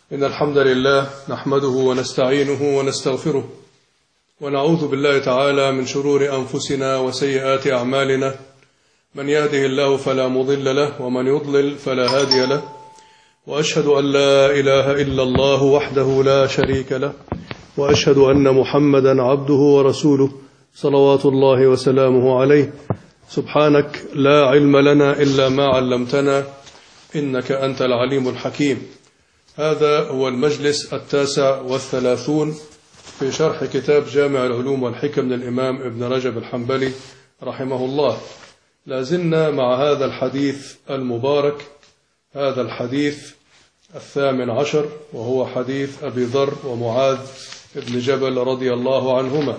إن الحمد لله نحمده ونستعينه ونستغفره ونعوذ بالله تعالى من شرور أنفسنا وسيئات أعمالنا، من يهده الله فلا مضل له ومن يضلل فلا هادي له، وأشهد أن لا إله إلا الله وحده لا شريك له، وأشهد أن محمدا عبده ورسوله صلوات الله وسلامه عليه. سبحانك لا علم لنا إلا ما علمتنا إنك أنت العليم الحكيم. هذا هو المجلس 39 في شرح كتاب جامع العلوم والحكم للإمام ابن رجب الحنبلي رحمه الله. لازلنا مع هذا الحديث المبارك، هذا الحديث 18، وهو حديث أبي ذر ومعاذ بن جبل رضي الله عنهما.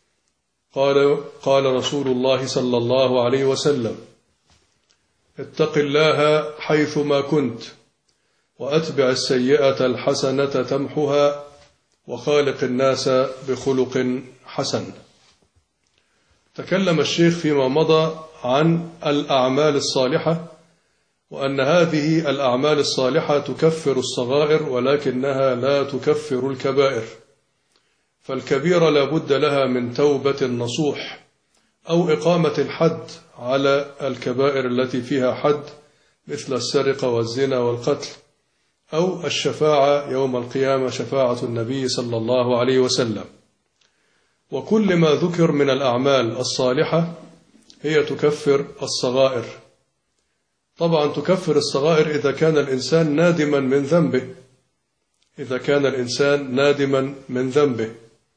قال رسول الله صلى الله عليه وسلم: اتق الله حيثما كنت، وأتبع السيئة الحسنة تمحها، وخالق الناس بخلق حسن. تكلم الشيخ فيما مضى عن الأعمال الصالحة، وأن هذه الأعمال الصالحة تكفر الصغائر ولكنها لا تكفر الكبائر، فالكبيرة لا بد لها من توبة نصوح أو إقامة الحد على الكبائر التي فيها حد، مثل السرقة والزنا والقتل، أو الشفاعة يوم القيامة، شفاعة النبي صلى الله عليه وسلم. وكل ما ذكر من الأعمال الصالحة هي تكفر الصغائر. طبعا تكفر الصغائر إذا كان الإنسان نادما من ذنبه، إذا كان الإنسان نادما من ذنبه،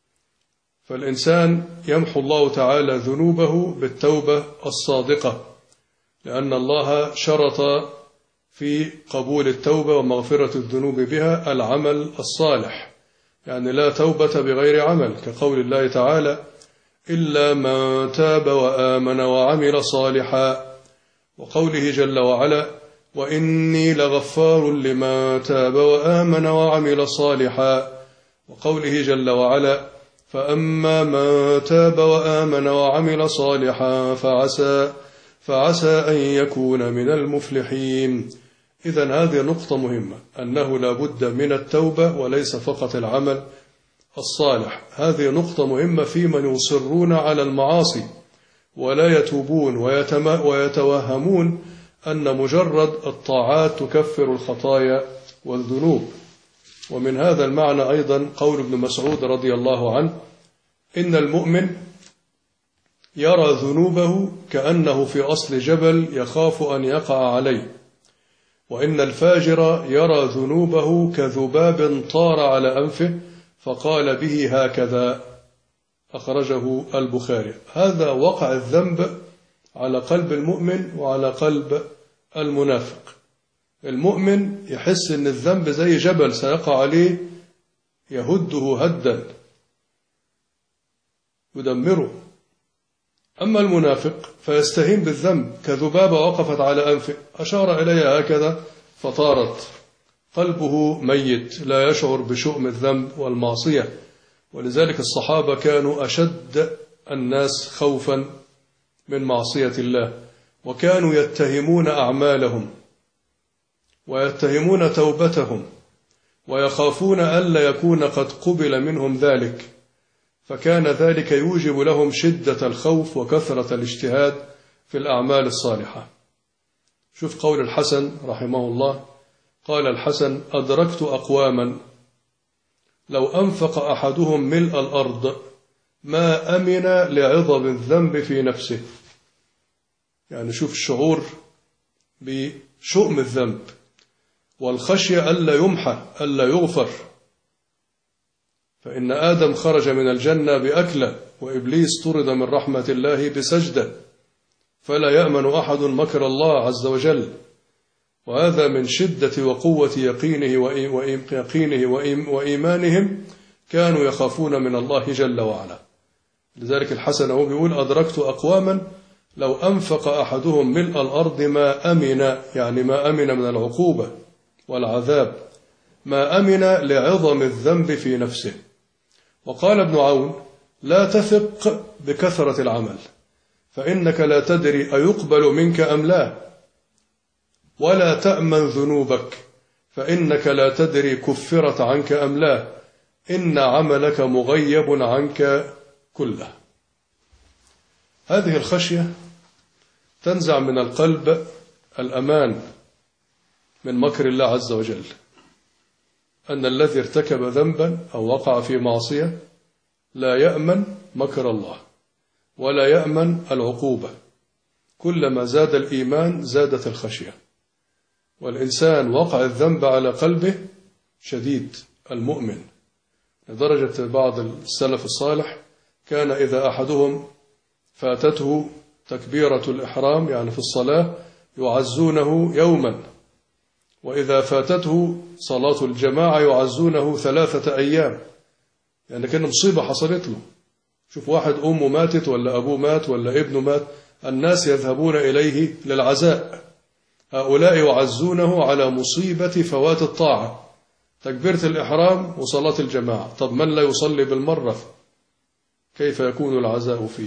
فالإنسان يمحو الله تعالى ذنوبه بالتوبة الصادقة، لأن الله شرط في قبول التوبة ومغفرة الذنوب بها العمل الصالح، يعني لا توبة بغير عمل، كقول الله تعالى: إلا من تاب وآمن وعمل صالحا، وقوله جل وعلا: وإني لغفار لمن تاب وآمن وعمل صالحا، وقوله جل وعلا: فأما من تاب وآمن وعمل صالحا فعسى أن يكون من المفلحين. إذن هذه نقطة مهمة، أنه لا بد من التوبة وليس فقط العمل الصالح. هذه نقطة مهمة في من يصرون على المعاصي ولا يتوبون ويتوهمون أن مجرد الطاعات تكفر الخطايا والذنوب. ومن هذا المعنى أيضا قول ابن مسعود رضي الله عنه: إن المؤمن يرى ذنوبه كأنه في أصل جبل يخاف أن يقع عليه، وإن الفاجر يرى ذنوبه كذباب طار على أنفه فقال به هكذا، أخرجه البخاري. هذا وقع الذنب على قلب المؤمن وعلى قلب المنافق. المؤمن يحس أن الذنب زي جبل سيقع عليه، يهده هدا يدمره. أما المنافق فيستهين بالذنب كذبابة وقفت على أنفه، أشار إليها هكذا فطارت. قلبه ميت، لا يشعر بشؤم الذنب والمعصية. ولذلك الصحابة كانوا أشد الناس خوفا من معصية الله، وكانوا يتهمون أعمالهم ويتهمون توبتهم، ويخافون ألا يكون قد قبل منهم ذلك، فكان ذلك يوجب لهم شدة الخوف وكثرة الاجتهاد في الأعمال الصالحة. شوف قول الحسن رحمه الله، قال الحسن: أدركت أقواما لو أنفق أحدهم ملء الأرض ما أمن لعظم الذنب في نفسه. يعني شوف الشعور بشؤم الذنب والخشية ألا يمحى ألا يغفر. فإن آدم خرج من الجنة بأكلة، وإبليس طرد من رحمة الله بسجدة، فلا يأمن أحد مكر الله عز وجل. وهذا من شدة وقوة يقينه وإيمانهم، كانوا يخافون من الله جل وعلا. لذلك الحسن هو بيقول: أدركت أقواما لو أنفق أحدهم ملء الأرض ما أمن، يعني ما أمن من العقوبة والعذاب، ما أمن لعظم الذنب في نفسه. وقال ابن عون: لا تثق بكثرة العمل، فإنك لا تدري أيقبل منك أم لا، ولا تأمن ذنوبك، فإنك لا تدري كفرت عنك أم لا، إن عملك مغيب عنك كله. هذه الخشية تنزع من القلب الأمان من مكر الله عز وجل، أن الذي ارتكب ذنبا أو وقع في معصية لا يأمن مكر الله ولا يأمن العقوبة. كلما زاد الإيمان زادت الخشية، والإنسان وقع الذنب على قلبه شديد المؤمن، لدرجة بعض السلف الصالح كان إذا أحدهم فاتته تكبيرة الإحرام يعني في الصلاة يعزونه يوما، وإذا فاتته صلاة الجماعة يعزونه 3 أيام، يعني كان مصيبة حصلت له. شوف واحد أمه ماتت ولا أبوه مات ولا ابنه مات، الناس يذهبون إليه للعزاء، هؤلاء يعزونه على مصيبة فوات الطاعة، تكبيرة الإحرام وصلاة الجماعة. طب من لا يصلي بالمرة كيف يكون العزاء فيه؟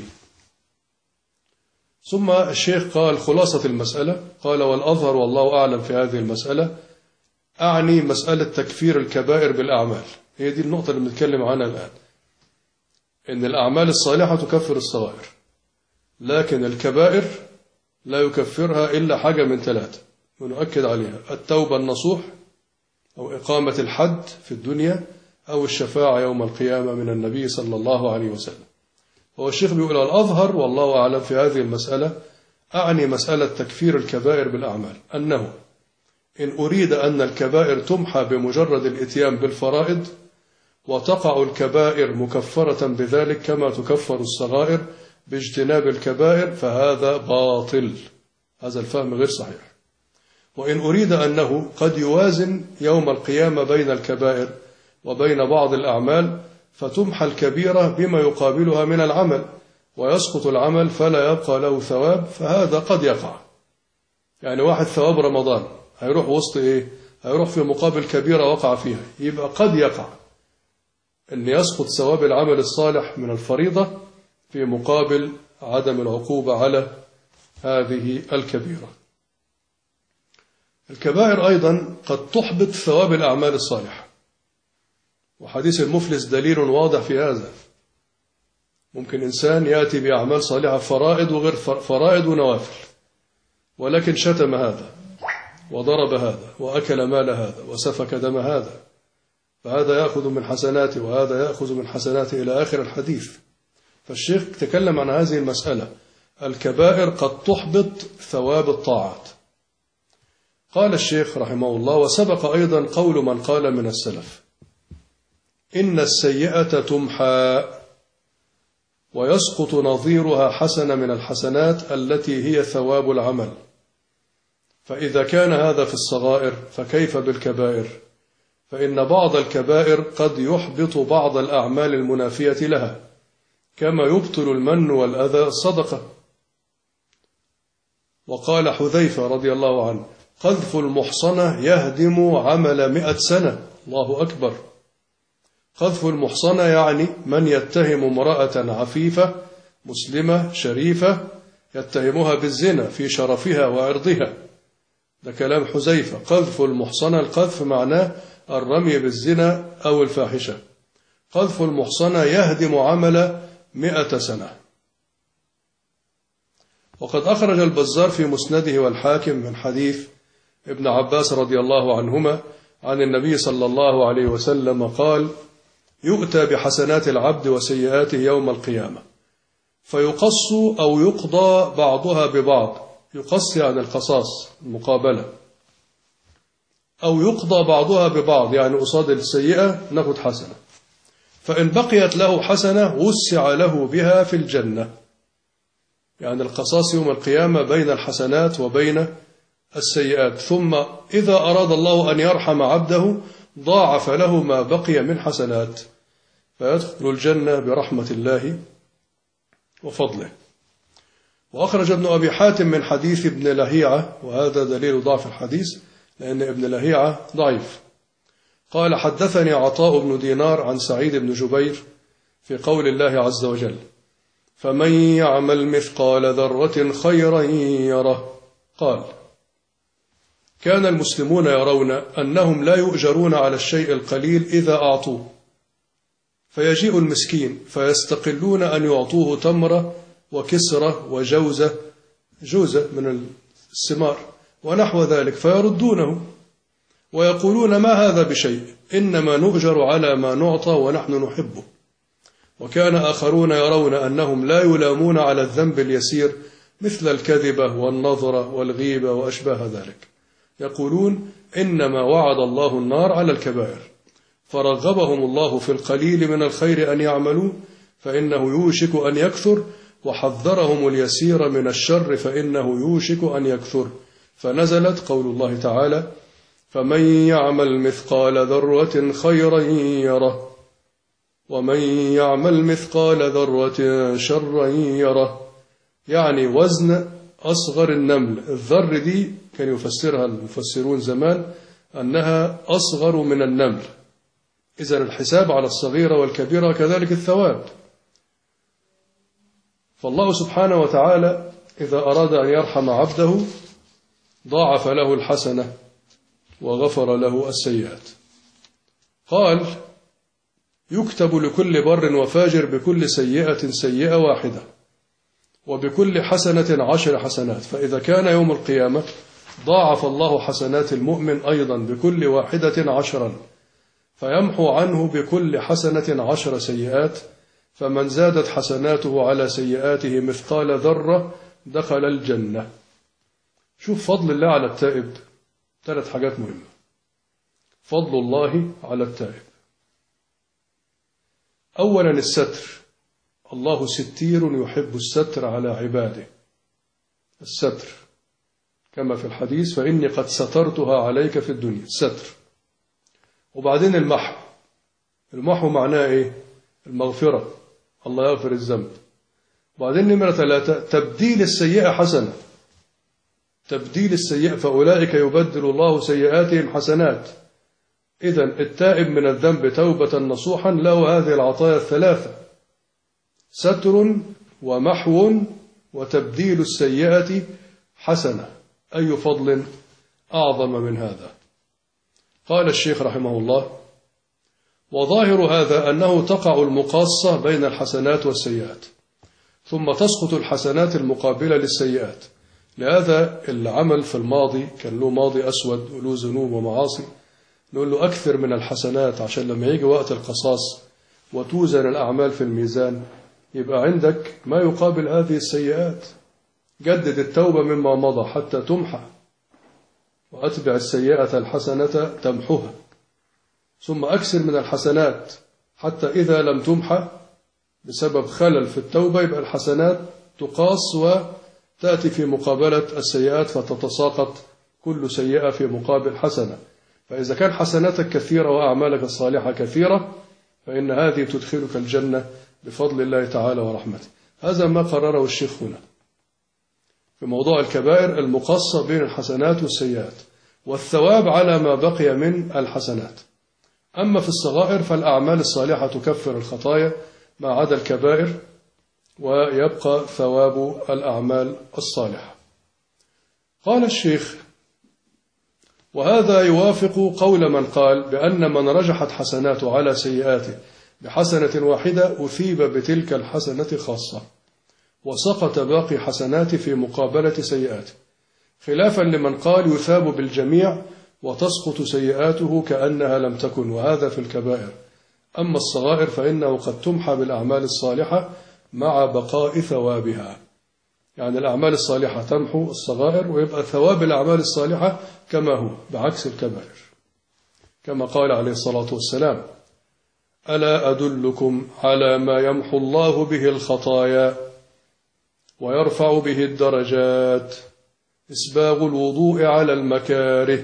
ثم الشيخ قال خلاصة المسألة، قال والأظهر والله أعلم في هذه المسألة أعني مسألة تكفير الكبائر بالأعمال. هي دي النقطة اللي بنتكلم عنها الآن، إن الأعمال الصالحة تكفر الصغائر، لكن الكبائر لا يكفرها إلا حاجة من 3 ونؤكد عليها: التوبة النصوح، أو إقامة الحد في الدنيا، أو الشفاعة يوم القيامة من النبي صلى الله عليه وسلم. هو الشيخ بيقول الأظهر والله أعلم في هذه المسألة أعني مسألة تكفير الكبائر بالأعمال، أنه إن أريد أن الكبائر تمحى بمجرد الإتيان بالفرائض، وتقع الكبائر مكفرة بذلك كما تكفر الصغائر باجتناب الكبائر، فهذا باطل، هذا الفهم غير صحيح. وإن أريد أنه قد يوازن يوم القيامة بين الكبائر وبين بعض الأعمال، فتمحى الكبيرة بما يقابلها من العمل، ويسقط العمل فلا يبقى له ثواب، فهذا قد يقع. يعني واحد ثواب رمضان هيروح وسط إيه؟ هيروح في مقابل كبيرة وقع فيها، يبقى قد يقع أن يسقط ثواب العمل الصالح من الفريضة في مقابل عدم العقوبة على هذه الكبيرة. الكبائر أيضا قد تحبط ثواب الأعمال الصالحة، وحديث المفلس دليل واضح في هذا. ممكن إنسان يأتي بأعمال صالحة فرائض وغير فرائض ونوافل، ولكن شتم هذا وضرب هذا وأكل مال هذا وسفك دم هذا، فهذا يأخذ من حسناته وهذا يأخذ من حسناته إلى آخر الحديث. فالشيخ تكلم عن هذه المسألة، الكبائر قد تحبط ثواب الطاعات. قال الشيخ رحمه الله: وسبق أيضا قول من قال من السلف إن السيئة تمحى ويسقط نظيرها حسنة من الحسنات التي هي ثواب العمل، فإذا كان هذا في الصغائر فكيف بالكبائر؟ فإن بعض الكبائر قد يحبط بعض الأعمال المنافية لها، كما يبطل المن والأذى الصدقة. وقال حذيفة رضي الله عنه: قذف المحصنة يهدم عمل 100 سنة. الله أكبر. قذف المحصنة يعني من يتهم امرأة عفيفة مسلمة شريفة، يتهمها بالزنا في شرفها وعرضها، ده كلام حذيفة. قذف المحصنة، القذف معناه الرمي بالزنا أو الفاحشة. قذف المحصنة يهدم عمل 100 سنة. وقد أخرج البزار في مسنده والحاكم من حديث ابن عباس رضي الله عنهما عن النبي صلى الله عليه وسلم قال: يؤتى بحسنات العبد وسيئاته يوم القيامة، فيقص أو يقضى بعضها ببعض. يقص يعني القصاص المقابلة، أو يقضى بعضها ببعض يعني قصاد السيئة ناخد حسنة، فإن بقيت له حسنة وسع له بها في الجنة. يعني القصاص يوم القيامة بين الحسنات وبين السيئات، ثم إذا أراد الله أن يرحم عبده ضاعف له ما بقي من حسنات، فيدخل الجنة برحمة الله وفضله. وأخرج ابن أبي حاتم من حديث ابن لهيعة، وهذا دليل ضعف الحديث لأن ابن لهيعة ضعيف. قال: حدثني عطاء بن دينار عن سعيد بن جبير في قول الله عز وجل: فمن يعمل مثقال ذرة خيرا يره. قال: كان المسلمون يرون أنهم لا يؤجرون على الشيء القليل إذا أعطوه، فيجيء المسكين فيستقلون أن يعطوه تمرة وكسرة وجوزة، جوزة من الثمار ونحو ذلك، فيردونه ويقولون ما هذا بشيء، إنما نؤجر على ما نعطى ونحن نحبه. وكان آخرون يرون أنهم لا يلامون على الذنب اليسير مثل الكذبة والنظرة والغيبة وأشباه ذلك، يقولون إنما وعد الله النار على الكبائر، فرغبهم الله في القليل من الخير أن يعملوا فإنه يوشك أن يكثر، وحذرهم اليسير من الشر فإنه يوشك أن يكثر. فنزلت قول الله تعالى: فمن يعمل مثقال ذرة خيرا يره ومن يعمل مثقال ذرة شرا يره، يعني وزن أصغر النمل. الذر دي كان يفسرها المفسرون زمان أنها أصغر من النمل، إذن الحساب على الصغيرة والكبيرة كذلك الثواب. فالله سبحانه وتعالى إذا أراد أن يرحم عبده ضاعف له الحسنة وغفر له السيئات. قال: يكتب لكل بر وفاجر بكل سيئة سيئة واحدة وبكل حسنة 10 حسنات، فإذا كان يوم القيامة ضاعف الله حسنات المؤمن أيضا بكل واحدة 10، فيمحو عنه بكل حسنة 10 سيئات، فمن زادت حسناته على سيئاته مثقال ذرة دخل الجنة. شوف فضل الله على التائب، 3 حاجات مهمة. فضل الله على التائب: أولا الستر، الله ستير يحب الستر على عباده، الستر كما في الحديث: فإني قد سترتها عليك في الدنيا، الستر. وبعدين المحو، المحو معناه إيه؟ المغفرة، الله يغفر الذنب. وبعدين نمرة 3 تبديل السيئة حسنة، تبديل السيئة، فأولئك يبدل الله سيئاتهم حسنات. إذن التائب من الذنب توبة نصوحا له هذه العطايا 3: ستر ومحو وتبديل السيئة حسنة. أي فضل أعظم من هذا؟ قال الشيخ رحمه الله: وظاهر هذا أنه تقع المقاصة بين الحسنات والسيئات، ثم تسقط الحسنات المقابلة للسيئات. لهذا العمل في الماضي كان له ماضي أسود وله ذنوب ومعاصي، نقول له أكثر من الحسنات عشان لما يجي وقت القصاص وتوزن الأعمال في الميزان يبقى عندك ما يقابل هذه السيئات. جدد التوبة مما مضى حتى تمحى، وأتبع السيئة الحسنة تمحها، ثم أكثر من الحسنات حتى إذا لم تمحى بسبب خلل في التوبة يبقى الحسنات تقاس وتأتي في مقابلة السيئات، فتتساقط كل سيئة في مقابل حسنة. فإذا كان حسناتك كثيرة وأعمالك الصالحة كثيرة فإن هذه تدخلك الجنة بفضل الله تعالى ورحمته. هذا ما قرره الشيخ هنا في موضوع الكبائر، المقاصة بين الحسنات والسيئات، والثواب على ما بقي من الحسنات. أما في الصغائر فالأعمال الصالحة تكفر الخطايا ما عدا الكبائر، ويبقى ثواب الأعمال الصالحة. قال الشيخ: وهذا يوافق قول من قال بأن من رجحت حسناته على سيئاته بحسنة واحدة أثيب بتلك الحسنة خاصة، وسقط باقي حسناته في مقابلة سيئاته، خلافا لمن قال يثاب بالجميع وتسقط سيئاته كأنها لم تكن، وهذا في الكبائر. أما الصغائر فإنه قد تمحى بالأعمال الصالحة مع بقاء ثوابها، يعني الأعمال الصالحة تمحو الصغائر ويبقى ثواب الأعمال الصالحة كما هو، بعكس الكبائر، كما قال عليه الصلاة والسلام: ألا أدلكم على ما يمحو الله به الخطايا ويرفع به الدرجات؟ إسباغ الوضوء على المكاره،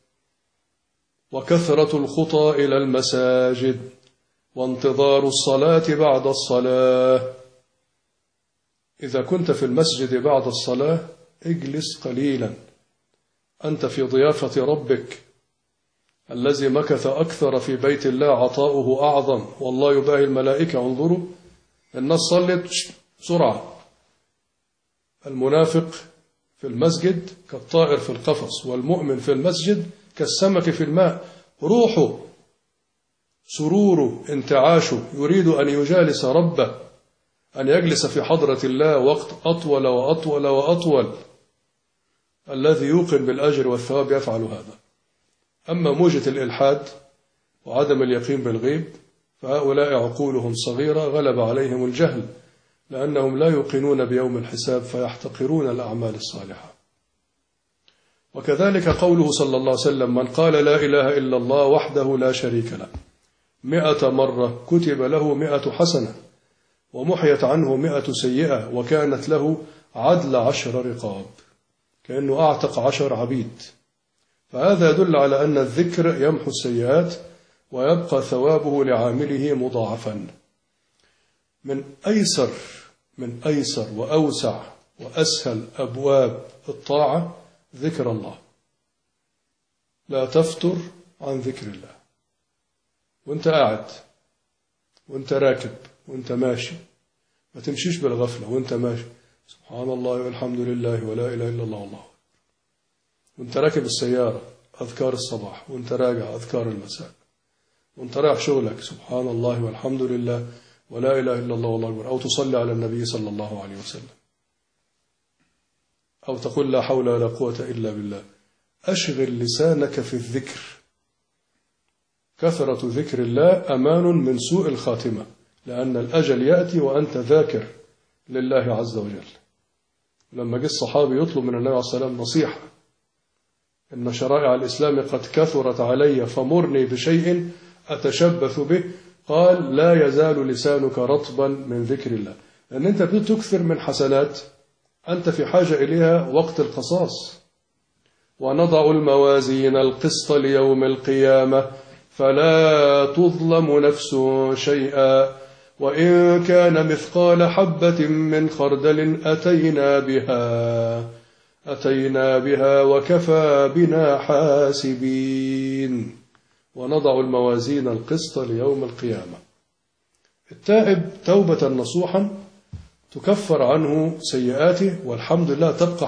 وكثرة الخطى إلى المساجد، وانتظار الصلاة بعد الصلاة. إذا كنت في المسجد بعد الصلاة اجلس قليلا، أنت في ضيافة ربك الذي مكث أكثر في بيت الله عطاؤه أعظم، والله يباهي الملائكة. انظروا الناس صلت بسرعة، المنافق في المسجد كالطائر في القفص، والمؤمن في المسجد كالسمك في الماء. روحه، سروره، انتعاشه يريد أن يجالس ربه، أن يجلس في حضرة الله وقت أطول وأطول وأطول. الذي يوقن بالأجر والثواب يفعل هذا. أما موجة الإلحاد وعدم اليقين بالغيب فهؤلاء عقولهم صغيرة، غلب عليهم الجهل، لأنهم لا يوقنون بيوم الحساب فيحتقرون الأعمال الصالحة. وكذلك قوله صلى الله عليه وسلم: من قال لا إله إلا الله وحده لا شريك له 100 مرة كتب له 100 حسنة ومحيت عنه 100 سيئة وكانت له عدل 10 رقاب، كأنه أعتق 10 عبيد. فهذا يدل على أن الذكر يمحو السيئات ويبقى ثوابه لعامله مضاعفا. من أيسر وأوسع وأسهل أبواب الطاعة ذكر الله. لا تفتر عن ذكر الله، وانت قاعد وانت راكب وانت ماشي، ما تمشيش بالغفلة وانت ماشي سبحان الله والحمد لله ولا إله إلا الله والله، وانت راكب السيارة أذكار الصباح، وانت راجع أذكار المساء، وانت رايح شغلك سبحان الله والحمد لله ولا إله إلا الله والله أكبر، أو تصلي على النبي صلى الله عليه وسلم، أو تقول لا حول ولا قوة إلا بالله. أشغل لسانك في الذكر. كثرة ذكر الله أمان من سوء الخاتمة، لأن الأجل يأتي وأنت ذاكر لله عز وجل. لما جاء الصحابي يطلب من النبي عليه الصلاة والسلام نصيحة: إن شرائع الإسلام قد كثرت علي فمرني بشيء أتشبث به، قال: لا يزال لسانك رطبا من ذكر الله. لأن أنت بتكثر من حسنات أنت في حاجة إليها وقت القصاص. ونضع الموازين القسط ليوم القيامة فلا تظلم نفس شيئا وإن كان مثقال حبة من خردل أتينا بها وكفى بنا حاسبين. ونضع الموازين القسط ليوم القيامة. التائب توبة نصوحا تكفر عنه سيئاته، والحمد لله تبقى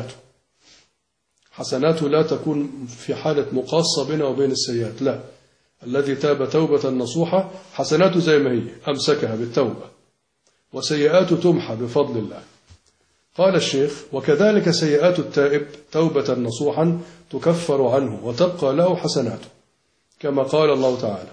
حسناته لا تكون في حالة مقاصة بينه وبين السيئات، لا، الذي تاب توبة نصوحة حسناته زي ما هي أمسكها بالتوبة، وسيئاته تمحى بفضل الله. قال الشيخ: وكذلك سيئات التائب توبة نصوحا تكفر عنه وتبقى له حسناته، كما قال الله تعالى: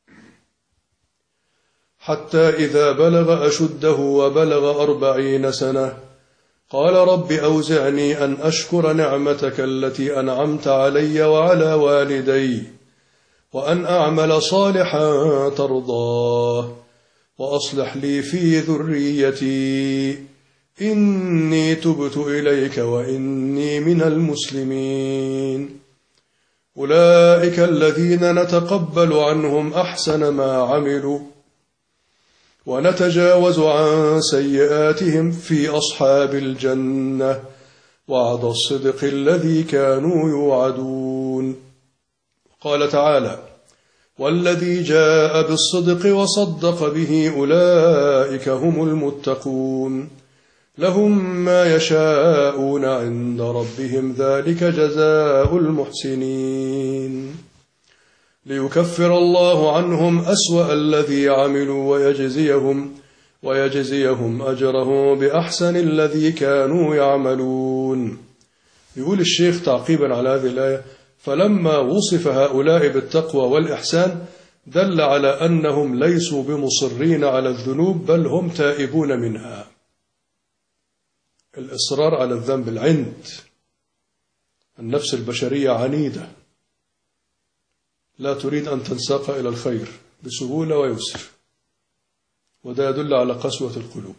حتى إذا بلغ أشده وبلغ 40 سنة قال رب أوزعني أن أشكر نعمتك التي أنعمت علي وعلى والدي وأن أعمل صالحا ترضاه وأصلح لي في ذريتي إني تبت إليك وإني من المسلمين. أولئك الذين نتقبل عنهم أحسن ما عملوا ونتجاوز عن سيئاتهم في أصحاب الجنة وعد الصدق الذي كانوا يوعدون. قال تعالى: والذي جاء بالصدق وصدق به أولئك هم المتقون لهم ما يشاءون عند ربهم ذلك جزاء المحسنين ليكفر الله عنهم أسوأ الذي عملوا ويجزيهم أجرهم بأحسن الذي كانوا يعملون. يقول الشيخ تعقيبا على هذه الآية: فلما وصف هؤلاء بالتقوى والإحسان دل على أنهم ليسوا بمصرين على الذنوب بل هم تائبون منها. الإصرار على الذنب العند. النفس البشرية عنيدة لا تريد أن تنساق إلى الخير بسهولة ويسر، وده يدل على قسوة القلوب.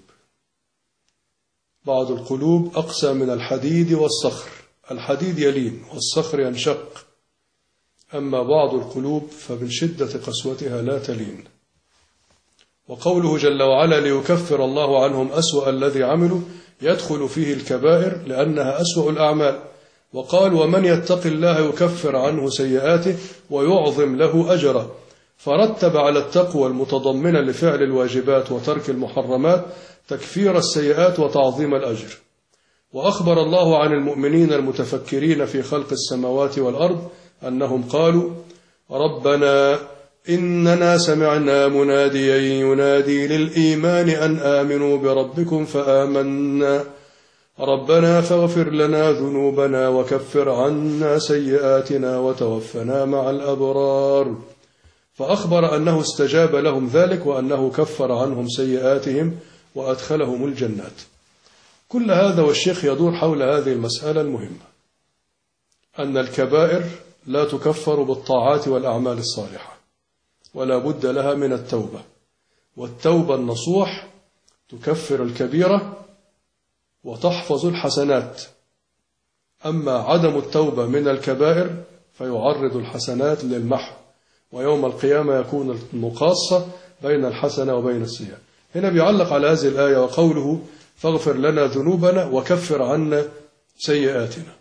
بعض القلوب أقسى من الحديد والصخر، الحديد يلين والصخر ينشق، أما بعض القلوب فمن شدة قسوتها لا تلين. وقوله جل وعلا: ليكفر الله عنهم أسوأ الذي عملوا، يدخل فيه الكبائر لأنها أسوأ الأعمال. وقال: ومن يتق الله يكفر عنه سيئاته ويعظم له أجره، فرتب على التقوى المتضمنة لفعل الواجبات وترك المحرمات تكفير السيئات وتعظيم الأجر. وأخبر الله عن المؤمنين المتفكرين في خلق السماوات والأرض أنهم قالوا ربنا إننا سمعنا مناديا ينادي للإيمان أن آمنوا بربكم فآمنا ربنا فاغفر لنا ذنوبنا وكفر عنا سيئاتنا وتوفنا مع الأبرار. فأخبر أنه استجاب لهم ذلك وأنه كفر عنهم سيئاتهم وأدخلهم الجنات. كل هذا والشيخ يدور حول هذه المسألة المهمة، أن الكبائر لا تكفر بالطاعات والأعمال الصالحة، ولا بد لها من التوبة، والتوبة النصوح تكفر الكبيرة وتحفظ الحسنات. أما عدم التوبة من الكبائر فيعرض الحسنات للمحو، ويوم القيامة يكون المقاصة بين الحسنة وبين السيئة. هنا بيعلق على هذه الآية وقوله فاغفر لنا ذنوبنا وكفر عنا سيئاتنا.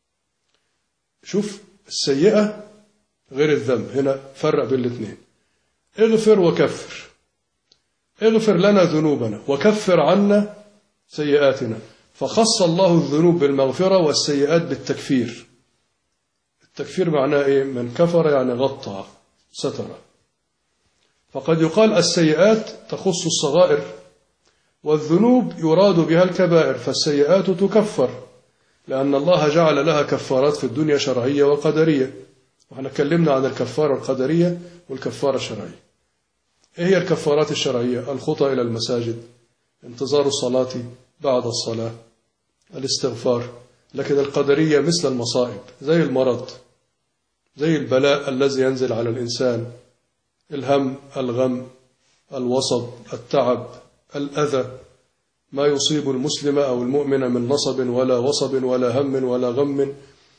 شوف، السيئة غير الذنب، هنا فرق بين الاثنين، اغفر وكفر. اغفر لنا ذنوبنا وكفر عنا سيئاتنا، فخص الله الذنوب بالمغفرة والسيئات بالتكفير. التكفير معناه إيه؟ من كفر يعني غطى ستر. فقد يقال السيئات تخص الصغائر، والذنوب يراد بها الكبائر، فالسيئات تكفر لأن الله جعل لها كفارات في الدنيا شرعية وقدرية. وإحنا اتكلمنا عن الكفارة القدرية والكفارة الشرعية. إيه هي الكفارات الشرعية؟ الخطى إلى المساجد، انتظار الصلاة بعد الصلاة، الاستغفار. لكن القدرية مثل المصائب، زي المرض، زي البلاء الذي ينزل على الإنسان، الهم، الغم، الوصب، التعب، الأذى، ما يصيب المسلم أو المؤمن من نصب ولا وصب ولا هم ولا غم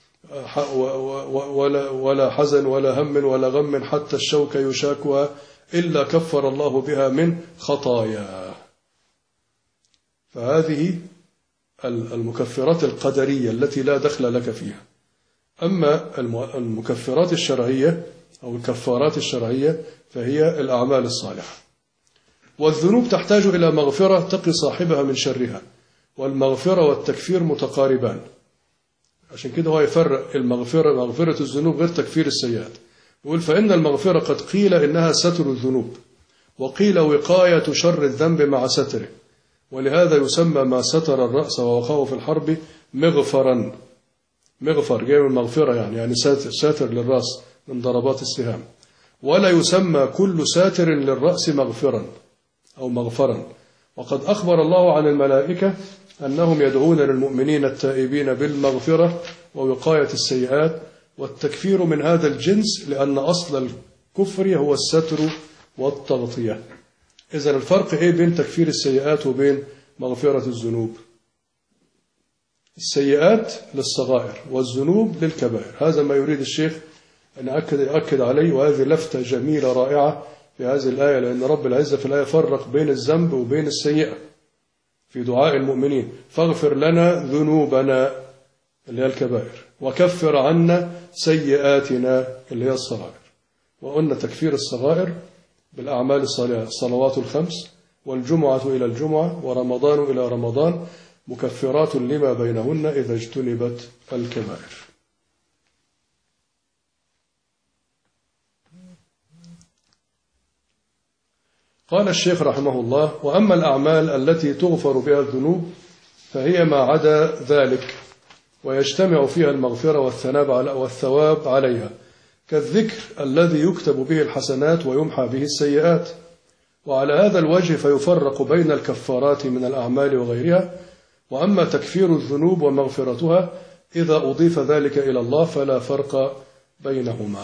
ولا حزن ولا هم ولا غم حتى الشوك يشاكها إلا كفر الله بها من خطايا. فهذه المكفرات القدرية التي لا دخل لك فيها. أما المكفرات الشرعية أو الكفارات الشرعية فهي الأعمال الصالحة. والذنوب تحتاج إلى مغفرة تقي صاحبها من شرها، والمغفرة والتكفير متقاربان. عشان كده هو يفرق المغفرة، مغفرة الذنوب غير تكفير السيئات. يقول فإن المغفرة قد قيل إنها ستر الذنوب، وقيل وقاية شر الذنب مع ستره، ولهذا يسمى ما ستر الرأس ووقاه في الحرب مغفرا. مغفر جاي من مغفرة، يعني ساتر للرأس من ضربات السهام. ولا يسمى كل ساتر للرأس مغفرا أو مغفرا. وقد أخبر الله عن الملائكة أنهم يدعون للمؤمنين التائبين بالمغفرة ووقاية السيئات، والتكفير من هذا الجنس، لأن أصل الكفر هو الستر والتغطية. إذن الفرق إيه بين تكفير السيئات وبين مغفرة الذنوب؟ السيئات للصغائر والذنوب للكبائر. هذا ما يريد الشيخ أن يؤكد عليه، وهذه لفتة جميلة رائعة في هذه الآية، لأن رب العزة في الآية فرق بين الذنب وبين السيئة في دعاء المؤمنين. فاغفر لنا ذنوبنا اللي هي الكبائر، وكفر عنا سيئاتنا اللي هي الصغائر. وقلنا تكفير الصغائر بالأعمال الصالحة، الصلوات الخمس والجمعة إلى الجمعة ورمضان إلى رمضان مكفرات لما بينهن إذا اجتنبت الكبائر. قال الشيخ رحمه الله: وأما الأعمال التي تغفر بها الذنوب فهي ما عدا ذلك، ويجتمع فيها المغفرة والثواب عليها، كالذكر الذي يكتب به الحسنات ويمحى به السيئات. وعلى هذا الوجه فيفرق بين الكفارات من الأعمال وغيرها. وأما تكفير الذنوب ومغفرتها إذا أضيف ذلك إلى الله فلا فرق بينهما.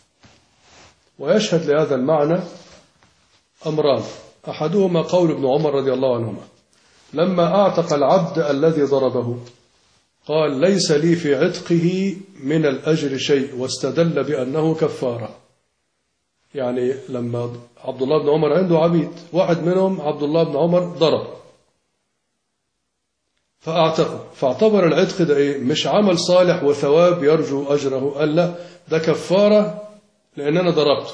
ويشهد لهذا المعنى أمران: أحدهما قول ابن عمر رضي الله عنهما لما أعتق العبد الذي ضربه قال: ليس لي في عتقه من الأجر شيء، واستدل بأنه كفارة. يعني لما عبد الله بن عمر عنده عبيد، واحد منهم عبد الله بن عمر ضرب فأعتقه، فاعتبر العتق ده إيه؟ مش عمل صالح وثواب يرجو أجره، قال لا، ده كفارة لأن أنا ضربته.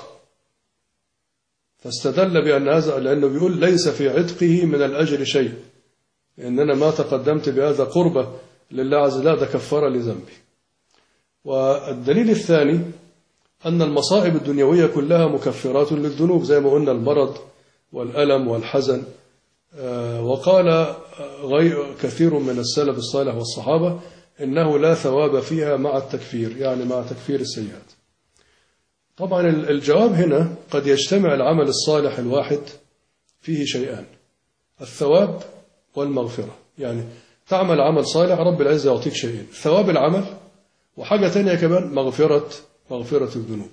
فاستدل بأن هذا، لأنه بيقول ليس في عتقه من الأجر شيء، إن أنا ما تقدمت بهذا قربة لله عز وجل، ده كفارة لذنبي. والدليل الثاني أن المصائب الدنيوية كلها مكفرات للذنوب، زي ما قلنا المرض والألم والحزن. وقال كثير من السلف الصالح والصحابة إنه لا ثواب فيها مع التكفير، يعني مع تكفير السيئات. طبعا الجواب هنا قد يجتمع العمل الصالح الواحد فيه شيئان: الثواب والمغفرة. يعني تعمل عمل صالح رب العزة يعطيك شيئين: ثواب العمل، وحاجة تانية كمان مغفرة الذنوب.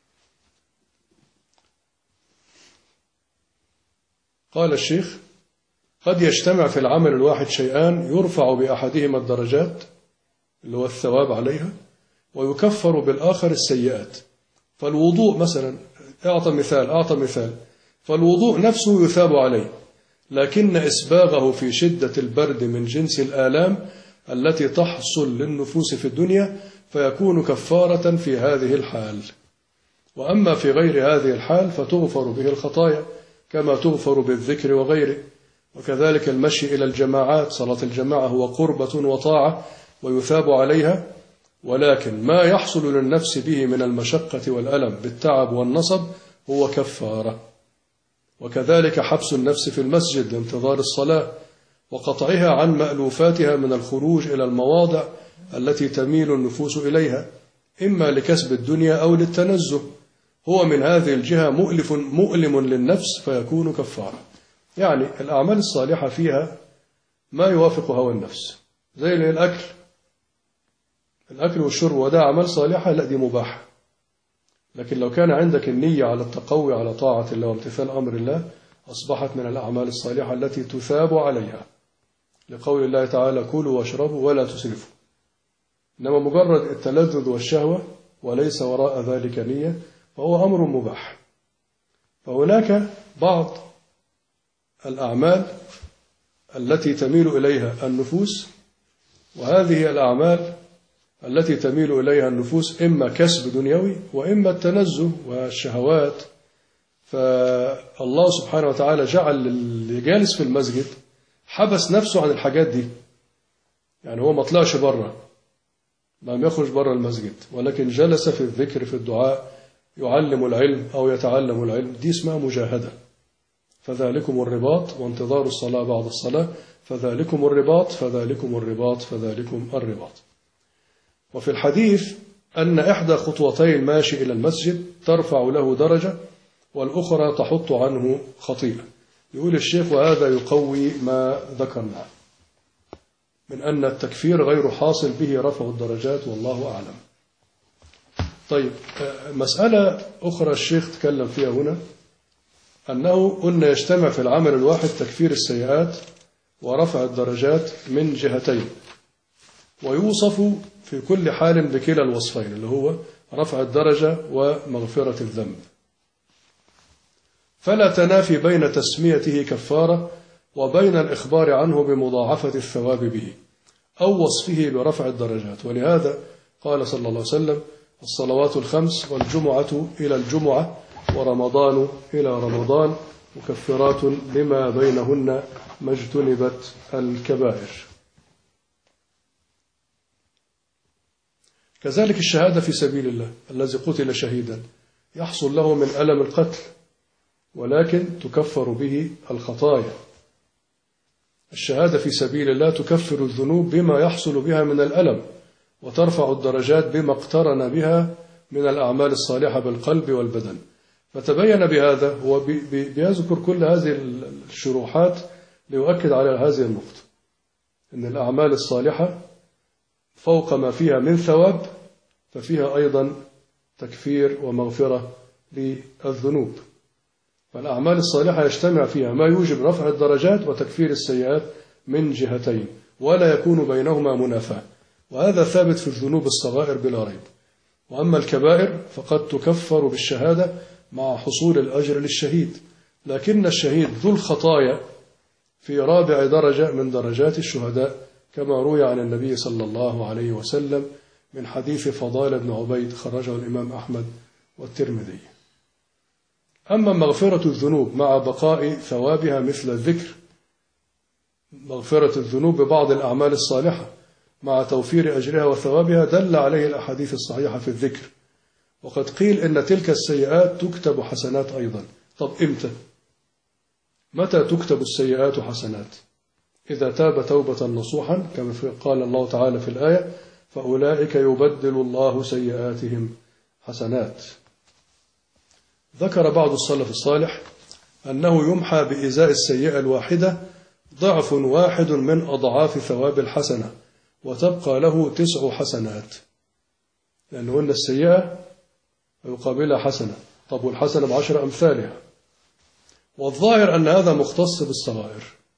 قال الشيخ: قد يجتمع في العمل الواحد شيئان يرفع بأحدهما الدرجات اللي هو الثواب عليها، ويكفر بالآخر السيئات. فالوضوء مثلا، أعطى مثال، فالوضوء نفسه يثاب عليه، لكن إسباغه في شدة البرد من جنس الآلام التي تحصل للنفوس في الدنيا فيكون كفارة في هذه الحال. وأما في غير هذه الحال فتغفر به الخطايا كما تغفر بالذكر وغيره. وكذلك المشي إلى الجماعات، صلاة الجماعة هو قربة وطاعة ويثاب عليها، ولكن ما يحصل للنفس به من المشقة والألم بالتعب والنصب هو كفارة. وكذلك حبس النفس في المسجد لانتظار الصلاة وقطعها عن مألوفاتها من الخروج إلى المواضع التي تميل النفوس إليها إما لكسب الدنيا أو للتنزه، هو من هذه الجهة مؤلم للنفس فيكون كفارة. يعني الأعمال الصالحة فيها ما يوافق هوى النفس، زي الأكل والشرب، وده أعمال صالحة، لا دي مباحة. لكن لو كان عندك النية على التقوي على طاعة الله وامتثال أمر الله أصبحت من الأعمال الصالحة التي تثاب عليها، لقول الله تعالى: كلوا واشربوا ولا تسرفوا. إنما مجرد التلذذ والشهوة وليس وراء ذلك نية فهو أمر مباح. فهناك بعض الأعمال التي تميل إليها النفوس، وهذه الأعمال التي تميل إليها النفوس إما كسب دنيوي وإما التنزه والشهوات. فالله سبحانه وتعالى جعل اللي جالس في المسجد حبس نفسه عن الحاجات دي، يعني هو ما طلعش بره، لم يخرج بره المسجد، ولكن جلس في الذكر في الدعاء يعلم العلم أو يتعلم العلم، دي اسمها مجاهدة. فذلكم الرباط وانتظار الصلاة بعد الصلاة، فذلكم الرباط فذلكم الرباط فذلكم الرباط. وفي الحديث أن إحدى خطوتي الماشي إلى المسجد ترفع له درجة والأخرى تحط عنه خطيئة. يقول الشيخ: وهذا يقوي ما ذكرنا من أن التكفير غير حاصل به رفع الدرجات، والله أعلم. طيب، مسألة أخرى الشيخ تكلم فيها هنا، أنه قلنا يجتمع في العمل الواحد تكفير السيئات ورفع الدرجات من جهتين، ويوصف في كل حال بكلا الوصفين، اللي هو رفع الدرجة ومغفرة الذنب. فلا تنافي بين تسميته كفارة وبين الإخبار عنه بمضاعفة الثواب به أو وصفه برفع الدرجات. ولهذا قال صلى الله عليه وسلم: الصلوات الخمس والجمعة إلى الجمعة ورمضان إلى رمضان مكفرات لما بينهن ما اجتنبت الكبائر. كذلك الشهادة في سبيل الله، الذي قتل شهيدا يحصل له من ألم القتل ولكن تكفر به الخطايا. الشهادة في سبيل الله تكفر الذنوب بما يحصل بها من الألم، وترفع الدرجات بما اقترن بها من الأعمال الصالحة بالقلب والبدن. فتبين بهذا، هو بيذكر كل هذه الشروحات ليؤكد على هذه النقطة، أن الأعمال الصالحة فوق ما فيها من ثواب ففيها أيضا تكفير ومغفرة للذنوب. فالأعمال الصالحة يجتمع فيها ما يوجب رفع الدرجات وتكفير السيئات من جهتين، ولا يكون بينهما منافاة، وهذا ثابت في الذنوب الصغائر بلا ريب. وأما الكبائر فقد تكفر بالشهادة مع حصول الأجر للشهيد، لكن الشهيد ذو الخطايا في رابع درجة من درجات الشهداء، كما روي عن النبي صلى الله عليه وسلم من حديث فضال بن عبيد خرجه الإمام أحمد والترمذي. أما مغفرة الذنوب مع بقاء ثوابها مثل الذكر مغفرة الذنوب ببعض الأعمال الصالحة مع توفير أجرها وثوابها دل عليه الأحاديث الصحيحة في الذكر. وقد قيل إن تلك السيئات تكتب حسنات أيضا. طب إمتى؟ متى تكتب السيئات حسنات؟ إذا تاب توبة نصوحا كما قال الله تعالى في الآية فأولئك يبدل الله سيئاتهم حسنات. ذكر بعض السلف الصالح أنه يمحى بإزاء السيئة الواحدة ضعف واحد من أضعاف ثواب الحسنة وتبقى له 9 حسنات. لأن قلنا السيئة يقابلها حسنة، طب والحسنة ب10 أمثالها. والظاهر أن هذا مختص بالصغائر،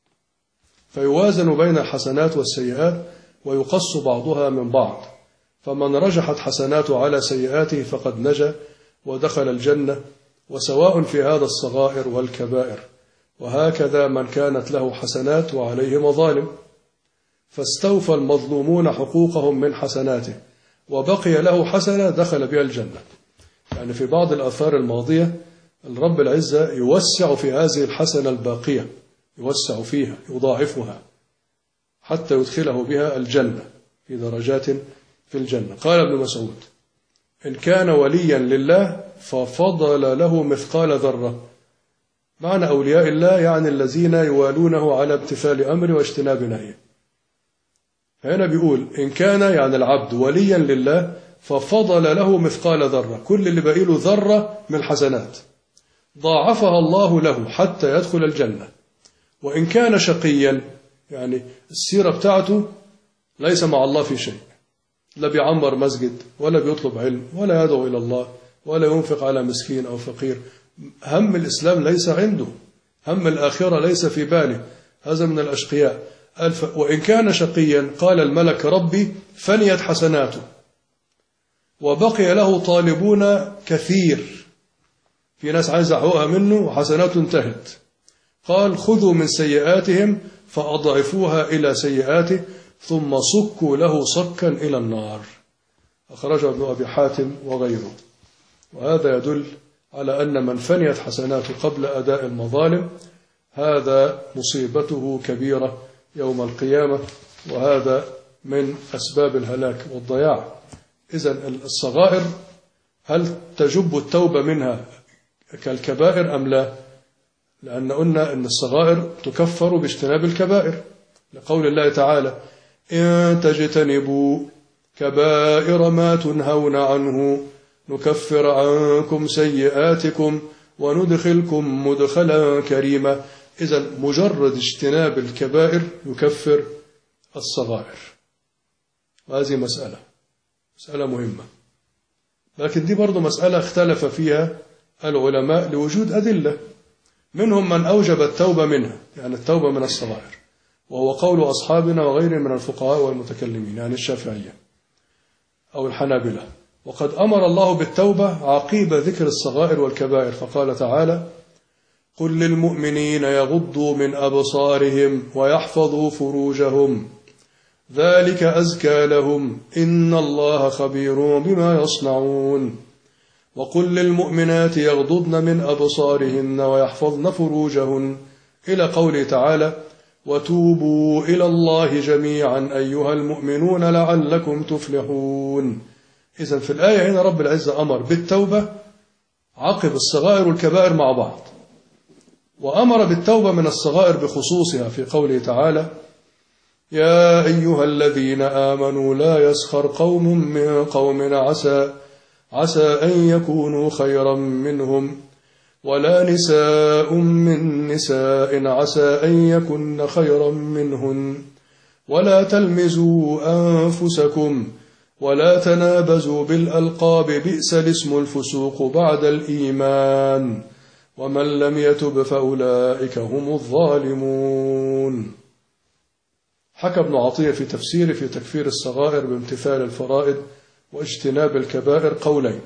فيوازن بين الحسنات والسيئات ويقص بعضها من بعض، فمن رجحت حسناته على سيئاته فقد نجا ودخل الجنة، وسواء في هذا الصغائر والكبائر. وهكذا من كانت له حسنات وعليه مظالم فاستوفى المظلومون حقوقهم من حسناته وبقي له حسنة دخل بها الجنة. يعني في بعض الآثار الماضية الرب العزة يوسع في هذه الحسنة الباقية، يوسع فيها يضاعفها حتى يدخله بها الجنة في درجات في الجنة. قال ابن مسعود إن كان وليا لله ففضل له مثقال ذرة. معنى أولياء الله يعني الذين يوالونه على امتثال أمره واجتناب نهيه. هنا بيقول إن كان يعني العبد وليا لله ففضل له مثقال ذرة، كل اللي بقي له ذرة من الحسنات ضاعفها الله له حتى يدخل الجنة. وإن كان شقيا يعني السيرة بتاعته ليس مع الله في شيء، لا بيعمر مسجد ولا بيطلب علم ولا يدعو إلى الله ولا ينفق على مسكين أو فقير، هم الإسلام ليس عنده، هم الآخرة ليس في باله، هذا من الأشقياء. وإن كان شقيا قال الملك ربي فنيت حسناته وبقي له طالبون كثير، في ناس عايز يحققها منه وحسناته انتهت، قال خذوا من سيئاتهم فأضعفوها إلى سيئاته ثم صكوا له صكا إلى النار. أخرجه ابن أبي حاتم وغيره. وهذا يدل على أن من فنيت حسناته قبل أداء المظالم هذا مصيبته كبيرة يوم القيامة، وهذا من أسباب الهلاك والضياع. إذن الصغائر هل تجب التوبة منها كالكبائر أم لا؟ لأن قلنا أن الصغائر تكفر باجتناب الكبائر، لقول الله تعالى إن تجتنبوا كبائر ما تنهون عنه نكفر عنكم سيئاتكم وندخلكم مدخلا كريما. إذن مجرد اجتناب الكبائر يكفر الصغائر، وهذه مسألة مهمة. لكن دي برضو مسألة اختلف فيها العلماء لوجود أدلة، منهم من أوجب التوبة منها يعني التوبة من الصغائر، وهو قول أصحابنا وغيرهم من الفقهاء والمتكلمين يعني الشافعية أو الحنابلة. وقد أمر الله بالتوبة عقيب ذكر الصغائر والكبائر، فقال تعالى قل للمؤمنين يغضوا من أبصارهم ويحفظوا فروجهم ذلك أزكى لهم إن الله خبير بما يصنعون. وقل للمؤمنات يغضضن من أبصارهن ويحفظن فروجهن إلى قوله تعالى وتوبوا إلى الله جميعا أيها المؤمنون لعلكم تفلحون. إذن في الآية هنا رب العزة أمر بالتوبة عقب الصغائر والكبائر مع بعض، وأمر بالتوبة من الصغائر بخصوصها في قوله تعالى يا أيها الذين آمنوا لا يسخر قوم من قوم عسى أن يكونوا خيرا منهم ولا نساء من نساء عسى أن يكن خيرا منهن ولا تلمزوا أنفسكم ولا تنابزوا بالألقاب بئس الاسم الفسوق بعد الإيمان ومن لم يتب فأولئك هم الظالمون. حكى ابن عطية في تفسيره في تكفير الصغائر بامتثال الفرائض واجتناب الكبائر قولين،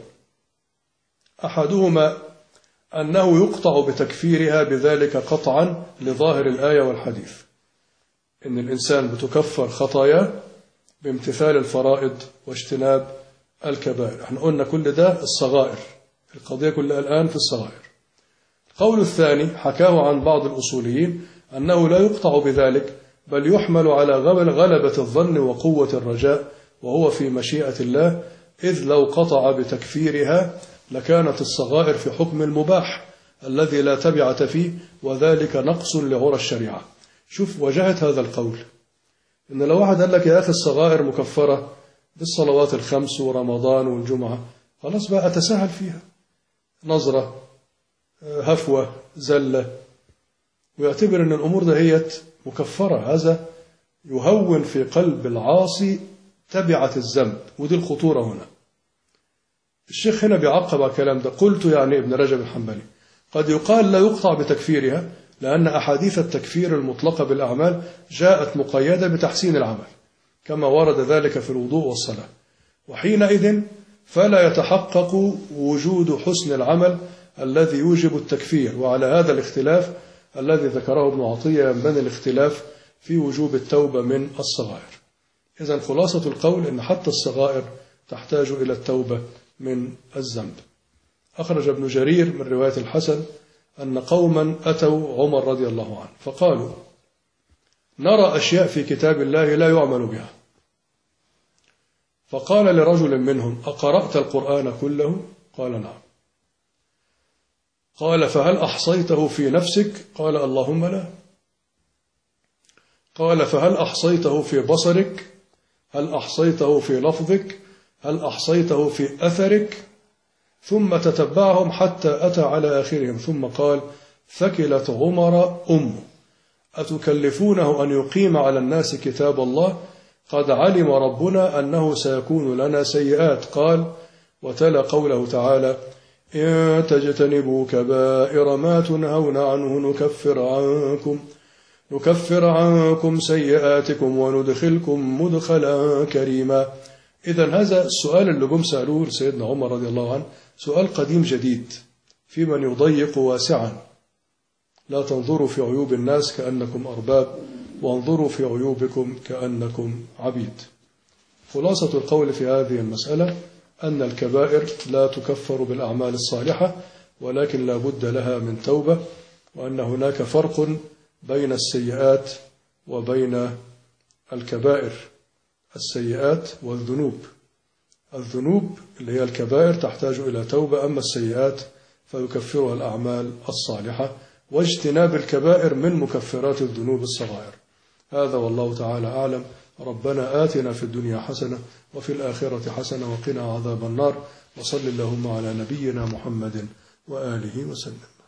أحدهما أنه يقطع بتكفيرها بذلك قطعا لظاهر الآية والحديث، إن الإنسان بتكفر خطاياه بامتثال الفرائض واجتناب الكبائر. احنا قلنا كل ده الصغائر، القضية كلها الآن في الصغائر. القول الثاني حكاه عن بعض الأصوليين أنه لا يقطع بذلك بل يحمل على غلبة الظن وقوة الرجاء، وهو في مشيئة الله، إذ لو قطع بتكفيرها لكانت الصغائر في حكم المباح الذي لا تبعة فيه، وذلك نقص لعرى الشريعة. شوف وجهة هذا القول، إن لو واحد قال لك يا أخي الصغائر مكفرة بالصلوات الخمس ورمضان والجمعة، خلاص بقى أتساهل فيها، نظرة، هفوة، زلة، ويعتبر أن الأمور دهيت مكفرة. هذا يهون في قلب العاصي تبعة الذنب، ودي الخطورة هنا. الشيخ هنا بيعقب على الكلام ده، قلت يعني ابن رجب الحنبلي قد يقال لا يقطع بتكفيرها، لأن أحاديث التكفير المطلقة بالأعمال جاءت مقيدة بتحسين العمل كما ورد ذلك في الوضوء والصلاة، وحينئذ فلا يتحقق وجود حسن العمل الذي يوجب التكفير. وعلى هذا الاختلاف الذي ذكره ابن عطية ينبني الاختلاف في وجوب التوبة من الصغائر. إذن خلاصة القول أن حتى الصغائر تحتاج إلى التوبة من الذنب. أخرج ابن جرير من رواية الحسن أن قوما أتوا عمر رضي الله عنه فقالوا نرى أشياء في كتاب الله لا يعمل بها، فقال لرجل منهم أقرأت القرآن كله؟ قال نعم. قال فهل أحصيته في نفسك؟ قال اللهم لا. قال فهل أحصيته في بصرك؟ هل أحصيته في لفظك؟ هل أحصيته في أثرك؟ ثم تتبعهم حتى أتى على آخرهم، ثم قال ثكلت عمر أمه أتكلفونه أن يقيم على الناس كتاب الله؟ قد علم ربنا أنه سيكون لنا سيئات. قال وتلا قوله تعالى إن تجتنبوا كبائر ما تنهون عنه نكفر عنكم سيئاتكم وندخلكم مدخلا كريما. إذن هذا السؤال اللي جم سألوه لسيدنا عمر رضي الله عنه سؤال قديم جديد في من يضيق واسعا. لا تنظروا في عيوب الناس كأنكم أرباب، وانظروا في عيوبكم كأنكم عبيد. خلاصة القول في هذه المسألة أن الكبائر لا تكفر بالأعمال الصالحة، ولكن لا بد لها من توبة، وأن هناك فرق بين السيئات وبين الكبائر. السيئات والذنوب، الذنوب اللي هي الكبائر تحتاج إلى توبة، أما السيئات فيكفرها الأعمال الصالحة، واجتناب الكبائر من مكفرات الذنوب الصغائر. هذا والله تعالى أعلم. ربنا آتنا في الدنيا حسنة وفي الآخرة حسنة وقنا عذاب النار، وصل اللهم على نبينا محمد وآله وسلم.